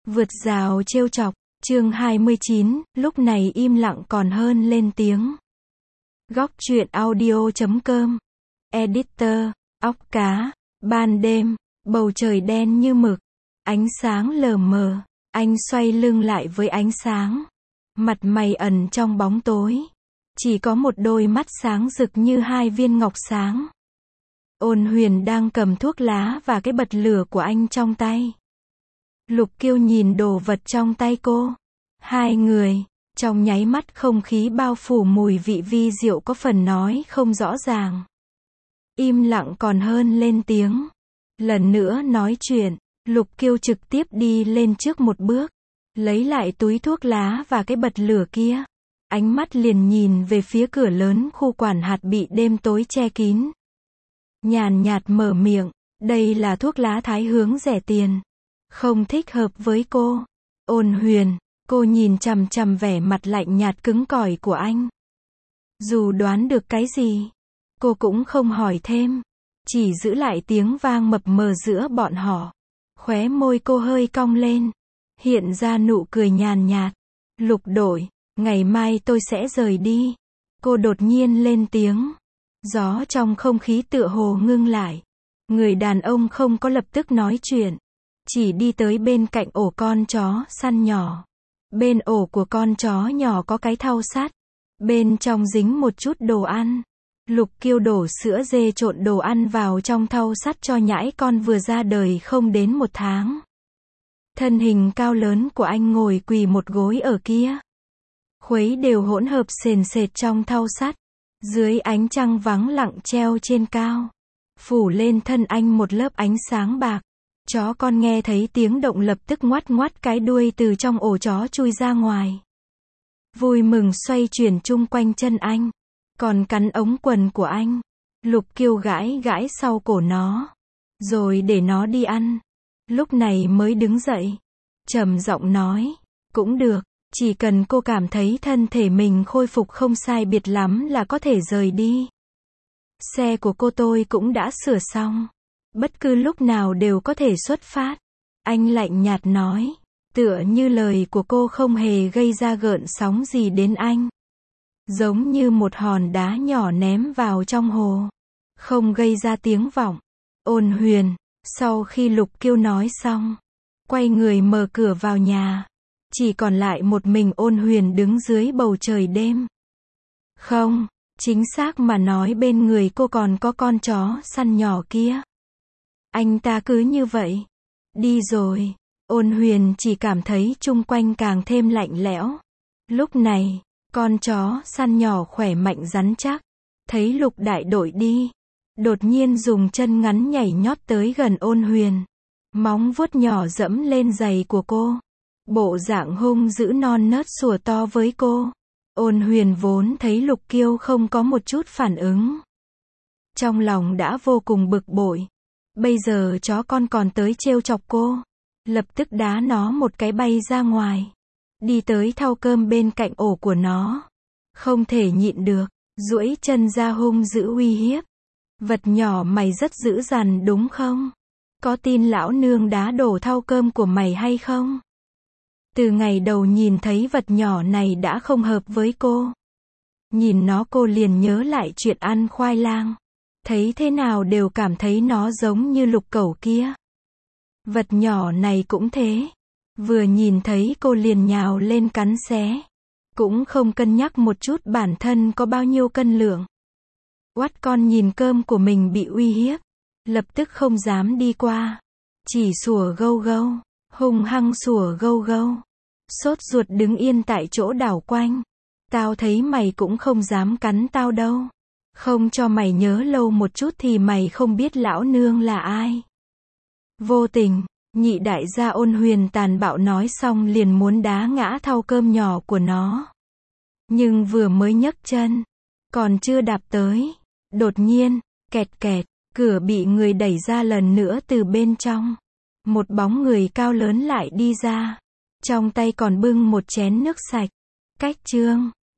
Vượt rào trêu chọc, chương 29, lúc này im lặng còn hơn lên tiếng. Góc truyện audio.com. Editor, óc cá, ban đêm, bầu trời đen như mực, ánh sáng lờ mờ, anh xoay lưng lại với ánh sáng. Mặt mày ẩn trong bóng tối. Chỉ có một đôi mắt sáng rực như hai viên ngọc sáng. Ôn Huyền đang cầm thuốc lá và cái bật lửa của anh trong tay. Lục Kiêu nhìn đồ vật trong tay cô. Hai người, trong nháy mắt không khí bao phủ mùi vị vi diệu có phần nói không rõ ràng. Im lặng còn hơn lên tiếng. Lần nữa nói chuyện, Lục Kiêu trực tiếp đi lên trước một bước. Lấy lại túi thuốc lá và cái bật lửa kia. Ánh mắt liền nhìn về phía cửa lớn khu quản hạt bị đêm tối che kín. Nhàn nhạt mở miệng, đây là thuốc lá Thái hướng rẻ tiền. Không thích hợp với cô. Ôn Huyền, cô nhìn chằm chằm vẻ mặt lạnh nhạt cứng cỏi của anh. Dù đoán được cái gì, cô cũng không hỏi thêm. Chỉ giữ lại tiếng vang mập mờ giữa bọn họ. Khóe môi cô hơi cong lên. Hiện ra nụ cười nhàn nhạt. Lục đội, ngày mai tôi sẽ rời đi. Cô đột nhiên lên tiếng. Gió trong không khí tựa hồ ngưng lại. Người đàn ông không có lập tức nói chuyện. Chỉ đi tới bên cạnh ổ con chó săn nhỏ. Bên ổ của con chó nhỏ có cái thau sắt. Bên trong dính một chút đồ ăn. Lục Kiêu đổ sữa dê trộn đồ ăn vào trong thau sắt cho nhãi con vừa ra đời không đến 1 tháng. Thân hình cao lớn của anh ngồi quỳ một gối ở kia. Khuấy đều hỗn hợp sền sệt trong thau sắt. Dưới ánh trăng vắng lặng treo trên cao. Phủ lên thân anh một lớp ánh sáng bạc. Chó con nghe thấy tiếng động lập tức ngoắt ngoắt cái đuôi từ trong ổ chó chui ra ngoài. Vui mừng xoay chuyển chung quanh chân anh. Còn cắn ống quần của anh. Lục Kiêu gãi gãi sau cổ nó. Rồi để nó đi ăn. Lúc này mới đứng dậy. Trầm giọng nói. Cũng được. Chỉ cần cô cảm thấy thân thể mình khôi phục không sai biệt lắm là có thể rời đi. Xe của cô tôi cũng đã sửa xong. Bất cứ lúc nào đều có thể xuất phát. Anh lạnh nhạt nói. Tựa như lời của cô không hề gây ra gợn sóng gì đến anh. Giống như một hòn đá nhỏ ném vào trong hồ. Không gây ra tiếng vọng. Ôn Huyền, sau khi Lục Kiêu nói xong, quay người mở cửa vào nhà. Chỉ còn lại một mình Ôn Huyền đứng dưới bầu trời đêm. Không, chính xác mà nói bên người cô còn có con chó săn nhỏ kia. Anh ta cứ như vậy. Đi rồi. Ôn Huyền chỉ cảm thấy chung quanh càng thêm lạnh lẽo. Lúc này, con chó săn nhỏ khỏe mạnh rắn chắc. Thấy Lục đại đội đi. Đột nhiên dùng chân ngắn nhảy nhót tới gần Ôn Huyền. Móng vuốt nhỏ dẫm lên giày của cô. Bộ dạng hung dữ non nớt sủa to với cô. Ôn Huyền vốn thấy Lục Kiêu không có một chút phản ứng. Trong lòng đã vô cùng bực bội. Bây giờ chó con còn tới trêu chọc cô. Lập tức đá nó một cái bay ra ngoài. Đi tới thau cơm bên cạnh ổ của nó. Không thể nhịn được. Duỗi chân ra hung dữ uy hiếp. Vật nhỏ mày rất dữ dằn đúng không? Có tin lão nương đá đổ thau cơm của mày hay không? Từ ngày đầu nhìn thấy vật nhỏ này đã không hợp với cô. Nhìn nó cô liền nhớ lại chuyện ăn khoai lang. Thấy thế nào đều cảm thấy nó giống như Lục cẩu kia. Vật nhỏ này cũng thế. Vừa nhìn thấy cô liền nhào lên cắn xé. Cũng không cân nhắc một chút bản thân có bao nhiêu cân lượng. Oát con nhìn cơm của mình bị uy hiếp. Lập tức không dám đi qua. Chỉ sủa gâu gâu. Hung hăng sủa gâu gâu. Sốt ruột đứng yên tại chỗ đảo quanh. Tao thấy mày cũng không dám cắn tao đâu. Không cho mày nhớ lâu một chút thì mày không biết lão nương là ai. Vô tình, nhị đại gia Ôn Huyền tàn bạo nói xong liền muốn đá ngã thau cơm nhỏ của nó. Nhưng vừa mới nhấc chân, còn chưa đạp tới. Đột nhiên, kẹt kẹt, cửa bị người đẩy ra lần nữa từ bên trong. Một bóng người cao lớn lại đi ra. Trong tay còn bưng một chén nước sạch. Cách chương